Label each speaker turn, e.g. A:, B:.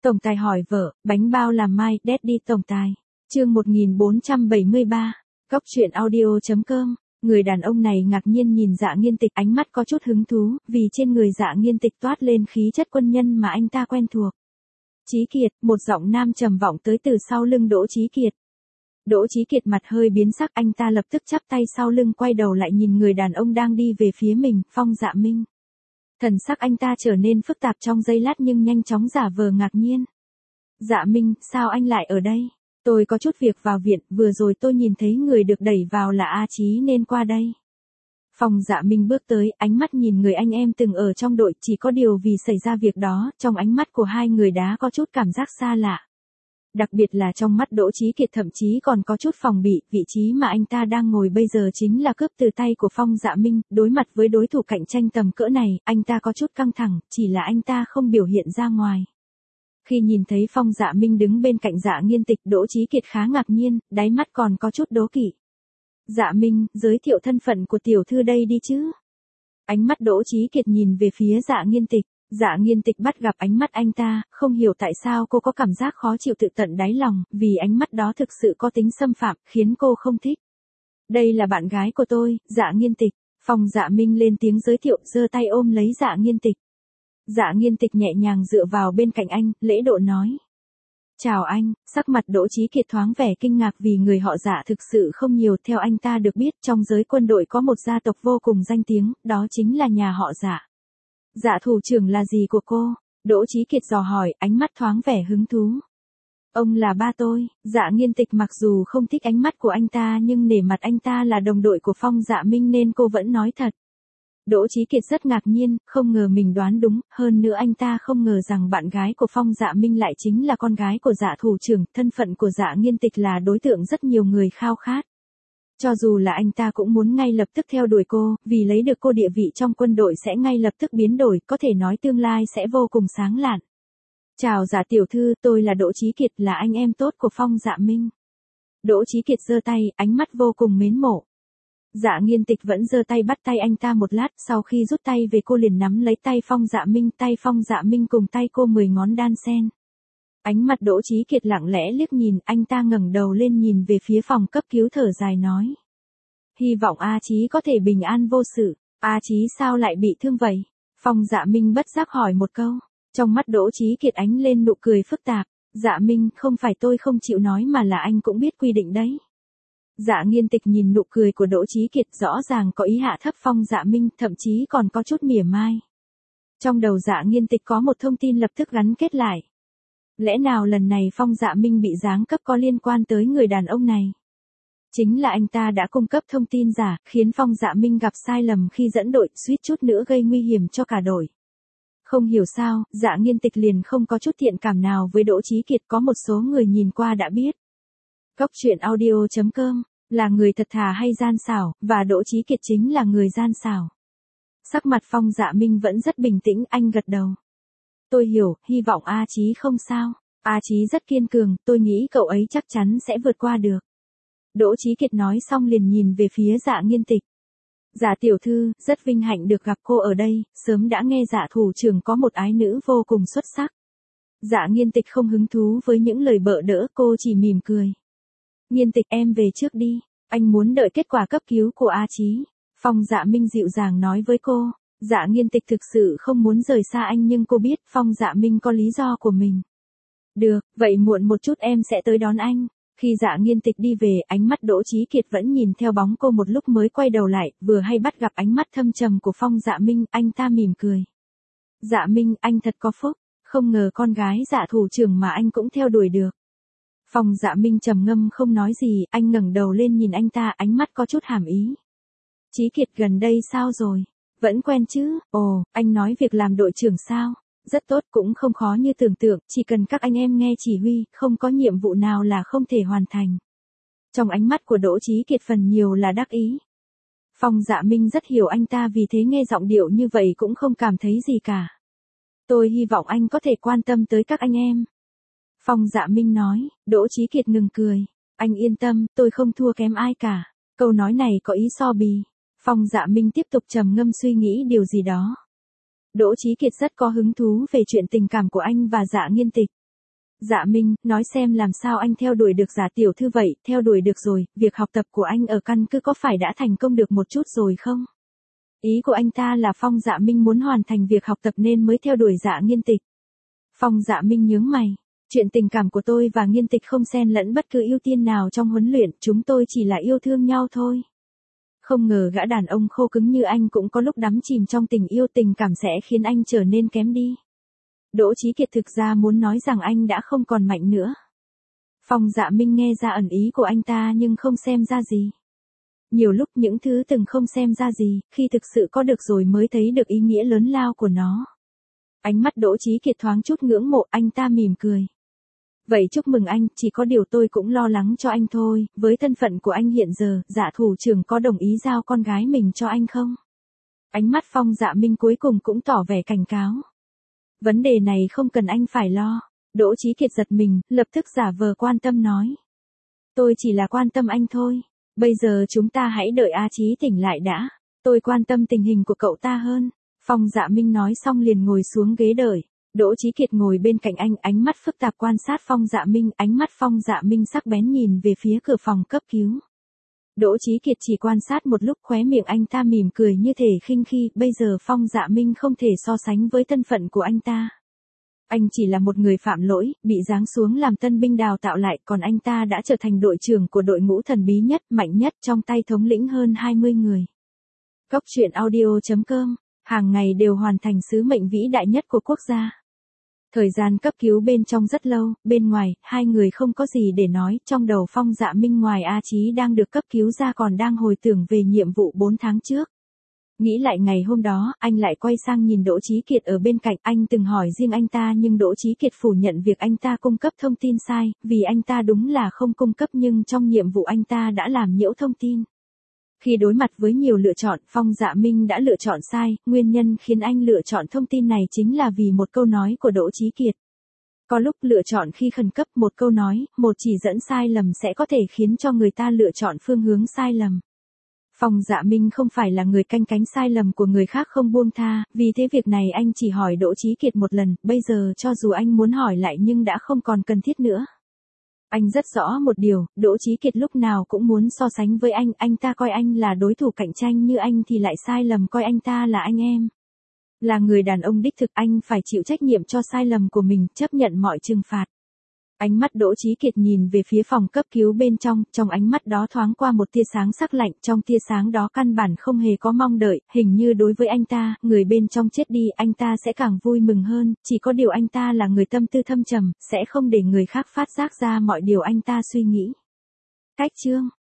A: Tổng tài hỏi vợ, bánh bao làm mai, Daddy tổng tài. Chương 1473. Cóc truyện audio.com. Người đàn ông này ngạc nhiên nhìn Dạ Nghiên Tịch, ánh mắt có chút hứng thú, vì trên người Dạ Nghiên Tịch toát lên khí chất quân nhân mà anh ta quen thuộc. Chí Kiệt, một giọng nam trầm vọng tới từ sau lưng Đỗ Chí Kiệt. Đỗ Chí Kiệt mặt hơi biến sắc, anh ta lập tức chắp tay sau lưng quay đầu lại nhìn người đàn ông đang đi về phía mình, Phong Dạ Minh. Thần sắc anh ta trở nên phức tạp trong giây lát nhưng nhanh chóng giả vờ ngạc nhiên. Dạ Minh, sao anh lại ở đây? Tôi có chút việc vào viện, vừa rồi tôi nhìn thấy người được đẩy vào là A Chí nên qua đây. Phong Dạ Minh bước tới, ánh mắt nhìn người anh em từng ở trong đội, chỉ có điều vì xảy ra việc đó, trong ánh mắt của hai người đã có chút cảm giác xa lạ. Đặc biệt là trong mắt Đỗ Chí Kiệt thậm chí còn có chút phòng bị, vị trí mà anh ta đang ngồi bây giờ chính là cướp từ tay của Phong Dạ Minh, đối mặt với đối thủ cạnh tranh tầm cỡ này, anh ta có chút căng thẳng, chỉ là anh ta không biểu hiện ra ngoài. Khi nhìn thấy Phong Dạ Minh đứng bên cạnh Dạ Nghiên Tịch, Đỗ Chí Kiệt khá ngạc nhiên, đáy mắt còn có chút đố kỵ. Dạ Minh, giới thiệu thân phận của tiểu thư đây đi chứ. Ánh mắt Đỗ Chí Kiệt nhìn về phía Dạ Nghiên Tịch. Dạ Nghiên Tịch bắt gặp ánh mắt anh ta, không hiểu tại sao cô có cảm giác khó chịu tự tận đáy lòng, vì ánh mắt đó thực sự có tính xâm phạm, khiến cô không thích. Đây là bạn gái của tôi, Dạ Nghiên Tịch. Phong Dạ Minh lên tiếng giới thiệu, giơ tay ôm lấy Dạ Nghiên Tịch. Dạ Nghiên Tịch nhẹ nhàng dựa vào bên cạnh anh, lễ độ nói. Chào anh, sắc mặt Đỗ Chí Kiệt thoáng vẻ kinh ngạc vì người họ Dạ thực sự không nhiều. Theo anh ta được biết, trong giới quân đội có một gia tộc vô cùng danh tiếng, đó chính là nhà họ Dạ. Dạ thủ trưởng là gì của cô? Đỗ Chí Kiệt dò hỏi, ánh mắt thoáng vẻ hứng thú. Ông là ba tôi. Dạ Nghiên Tịch mặc dù không thích ánh mắt của anh ta nhưng nể mặt anh ta là đồng đội của Phong Dạ Minh nên cô vẫn nói thật. Đỗ Chí Kiệt rất ngạc nhiên, không ngờ mình đoán đúng, hơn nữa anh ta không ngờ rằng bạn gái của Phong Dạ Minh lại chính là con gái của Dạ thủ trưởng, thân phận của Dạ Nghiên Tịch là đối tượng rất nhiều người khao khát. Cho dù là anh ta cũng muốn ngay lập tức theo đuổi cô, vì lấy được cô địa vị trong quân đội sẽ ngay lập tức biến đổi, có thể nói tương lai sẽ vô cùng sáng lạn. Chào Dạ tiểu thư, tôi là Đỗ Chí Kiệt, là anh em tốt của Phong Dạ Minh. Đỗ Chí Kiệt giơ tay, ánh mắt vô cùng mến mộ. Dạ Nghiên Tịch vẫn giơ tay bắt tay anh ta một lát, sau khi rút tay về cô liền nắm lấy tay Phong Dạ Minh, tay Phong Dạ Minh cùng tay cô 10 ngón đan xen. Ánh mặt Đỗ Chí Kiệt lặng lẽ liếc nhìn, anh ta ngẩng đầu lên nhìn về phía phòng cấp cứu thở dài nói. Hy vọng A Chí có thể bình an vô sự. A Chí sao lại bị thương vậy? Phong Dạ Minh bất giác hỏi một câu. Trong mắt Đỗ Chí Kiệt ánh lên nụ cười phức tạp. Dạ Minh, không phải tôi không chịu nói mà là anh cũng biết quy định đấy. Dạ Nghiên Tịch nhìn nụ cười của Đỗ Chí Kiệt, rõ ràng có ý hạ thấp Phong Dạ Minh, thậm chí còn có chút mỉa mai. Trong đầu Dạ Nghiên Tịch có một thông tin lập tức gắn kết lại. Lẽ nào lần này Phong Dạ Minh bị giáng cấp có liên quan tới người đàn ông này? Chính là anh ta đã cung cấp thông tin giả, khiến Phong Dạ Minh gặp sai lầm khi dẫn đội, suýt chút nữa gây nguy hiểm cho cả đội. Không hiểu sao, Dạ Nghiên Tịch liền không có chút thiện cảm nào với Đỗ Chí Kiệt, có một số người nhìn qua đã biết. Cóc truyện audio.com, là người thật thà hay gian xảo, và Đỗ Chí Kiệt chính là người gian xảo. Sắc mặt Phong Dạ Minh vẫn rất bình tĩnh, anh gật đầu. Tôi hiểu, hy vọng A Chí không sao. A Chí rất kiên cường, tôi nghĩ cậu ấy chắc chắn sẽ vượt qua được. Đỗ Chí Kiệt nói xong liền nhìn về phía Dạ Nghiên Tịch. Dạ tiểu thư, rất vinh hạnh được gặp cô ở đây, sớm đã nghe Dạ thủ trưởng có một ái nữ vô cùng xuất sắc. Dạ Nghiên Tịch không hứng thú với những lời bợ đỡ, cô chỉ mỉm cười. Nghiên Tịch, em về trước đi, anh muốn đợi kết quả cấp cứu của A Chí. Phong Dạ Minh dịu dàng nói với cô. Dạ Nghiên Tịch thực sự không muốn rời xa anh nhưng cô biết Phong Dạ Minh có lý do của mình. Được, vậy muộn một chút em sẽ tới đón anh. Khi Dạ Nghiên Tịch đi về, ánh mắt Đỗ Chí Kiệt vẫn nhìn theo bóng cô một lúc mới quay đầu lại, vừa hay bắt gặp ánh mắt thâm trầm của Phong Dạ Minh, anh ta mỉm cười. Dạ Minh, anh thật có phúc, không ngờ con gái Dạ thủ trưởng mà anh cũng theo đuổi được. Phong Dạ Minh trầm ngâm không nói gì, anh ngẩng đầu lên nhìn anh ta, ánh mắt có chút hàm ý. Chí Kiệt gần đây sao rồi? Vẫn quen chứ? Ồ, anh nói việc làm đội trưởng sao? Rất tốt, cũng không khó như tưởng tượng, chỉ cần các anh em nghe chỉ huy, không có nhiệm vụ nào là không thể hoàn thành. Trong ánh mắt của Đỗ Chí Kiệt phần nhiều là đắc ý. Phong Dạ Minh rất hiểu anh ta, vì thế nghe giọng điệu như vậy cũng không cảm thấy gì cả. Tôi hy vọng anh có thể quan tâm tới các anh em. Phong Dạ Minh nói. Đỗ Chí Kiệt ngừng cười. Anh yên tâm, tôi không thua kém ai cả. Câu nói này có ý so bì. Phong Dạ Minh tiếp tục trầm ngâm suy nghĩ điều gì đó. Đỗ Chí Kiệt rất có hứng thú về chuyện tình cảm của anh và Dạ Nghiên Tịch. Dạ Minh, nói xem làm sao anh theo đuổi được Giả tiểu thư vậy, theo đuổi được rồi, việc học tập của anh ở căn cứ có phải đã thành công được một chút rồi không? Ý của anh ta là Phong Dạ Minh muốn hoàn thành việc học tập nên mới theo đuổi Dạ Nghiên Tịch. Phong Dạ Minh nhướng mày, chuyện tình cảm của tôi và Nghiên Tịch không xen lẫn bất cứ ưu tiên nào trong huấn luyện, chúng tôi chỉ là yêu thương nhau thôi. Không ngờ gã đàn ông khô cứng như anh cũng có lúc đắm chìm trong tình yêu, tình cảm sẽ khiến anh trở nên kém đi. Đỗ Chí Kiệt thực ra muốn nói rằng anh đã không còn mạnh nữa. Phong Dạ Minh nghe ra ẩn ý của anh ta nhưng không xem ra gì. Nhiều lúc những thứ từng không xem ra gì, khi thực sự có được rồi mới thấy được ý nghĩa lớn lao của nó. Ánh mắt Đỗ Chí Kiệt thoáng chút ngưỡng mộ, anh ta mỉm cười. Vậy chúc mừng anh, chỉ có điều tôi cũng lo lắng cho anh thôi, với thân phận của anh hiện giờ, Dạ thủ trưởng có đồng ý giao con gái mình cho anh không? Ánh mắt Phong Dạ Minh cuối cùng cũng tỏ vẻ cảnh cáo. Vấn đề này không cần anh phải lo. Đỗ Chí Kiệt giật mình, lập tức giả vờ quan tâm nói. Tôi chỉ là quan tâm anh thôi. Bây giờ chúng ta hãy đợi A Chí tỉnh lại đã. Tôi quan tâm tình hình của cậu ta hơn. Phong Dạ Minh nói xong liền ngồi xuống ghế đợi. Đỗ Chí Kiệt ngồi bên cạnh anh, ánh mắt phức tạp quan sát Phong Dạ Minh, ánh mắt Phong Dạ Minh sắc bén nhìn về phía cửa phòng cấp cứu. Đỗ Chí Kiệt chỉ quan sát một lúc, khóe miệng anh ta mỉm cười như thể khinh khi, bây giờ Phong Dạ Minh không thể so sánh với thân phận của anh ta. Anh chỉ là một người phạm lỗi, bị giáng xuống làm tân binh đào tạo lại, còn anh ta đã trở thành đội trưởng của đội ngũ thần bí nhất, mạnh nhất, trong tay thống lĩnh hơn 20 người. Cốc truyện audio.com, hàng ngày đều hoàn thành sứ mệnh vĩ đại nhất của quốc gia. Thời gian cấp cứu bên trong rất lâu, bên ngoài, hai người không có gì để nói, trong đầu Phong Dạ Minh ngoài A Chí đang được cấp cứu ra còn đang hồi tưởng về nhiệm vụ 4 tháng trước. Nghĩ lại ngày hôm đó, anh lại quay sang nhìn Đỗ Chí Kiệt ở bên cạnh, anh từng hỏi riêng anh ta nhưng Đỗ Chí Kiệt phủ nhận việc anh ta cung cấp thông tin sai, vì anh ta đúng là không cung cấp nhưng trong nhiệm vụ anh ta đã làm nhiễu thông tin. Khi đối mặt với nhiều lựa chọn, Phong Dạ Minh đã lựa chọn sai, nguyên nhân khiến anh lựa chọn thông tin này chính là vì một câu nói của Đỗ Chí Kiệt. Có lúc lựa chọn khi khẩn cấp, một câu nói, một chỉ dẫn sai lầm sẽ có thể khiến cho người ta lựa chọn phương hướng sai lầm. Phong Dạ Minh không phải là người canh cánh sai lầm của người khác không buông tha, vì thế việc này anh chỉ hỏi Đỗ Chí Kiệt một lần, bây giờ cho dù anh muốn hỏi lại nhưng đã không còn cần thiết nữa. Anh rất rõ một điều, Đỗ Chí Kiệt lúc nào cũng muốn so sánh với anh ta coi anh là đối thủ cạnh tranh như anh thì lại sai lầm coi anh ta là anh em. Là người đàn ông đích thực anh phải chịu trách nhiệm cho sai lầm của mình, chấp nhận mọi trừng phạt. Ánh mắt Đỗ Chí Kiệt nhìn về phía phòng cấp cứu bên trong ánh mắt đó thoáng qua một tia sáng sắc lạnh, trong tia sáng đó căn bản không hề có mong đợi, hình như đối với anh ta, người bên trong chết đi, anh ta sẽ càng vui mừng hơn, chỉ có điều anh ta là người tâm tư thâm trầm, sẽ không để người khác phát giác ra mọi điều anh ta suy nghĩ. Cách chương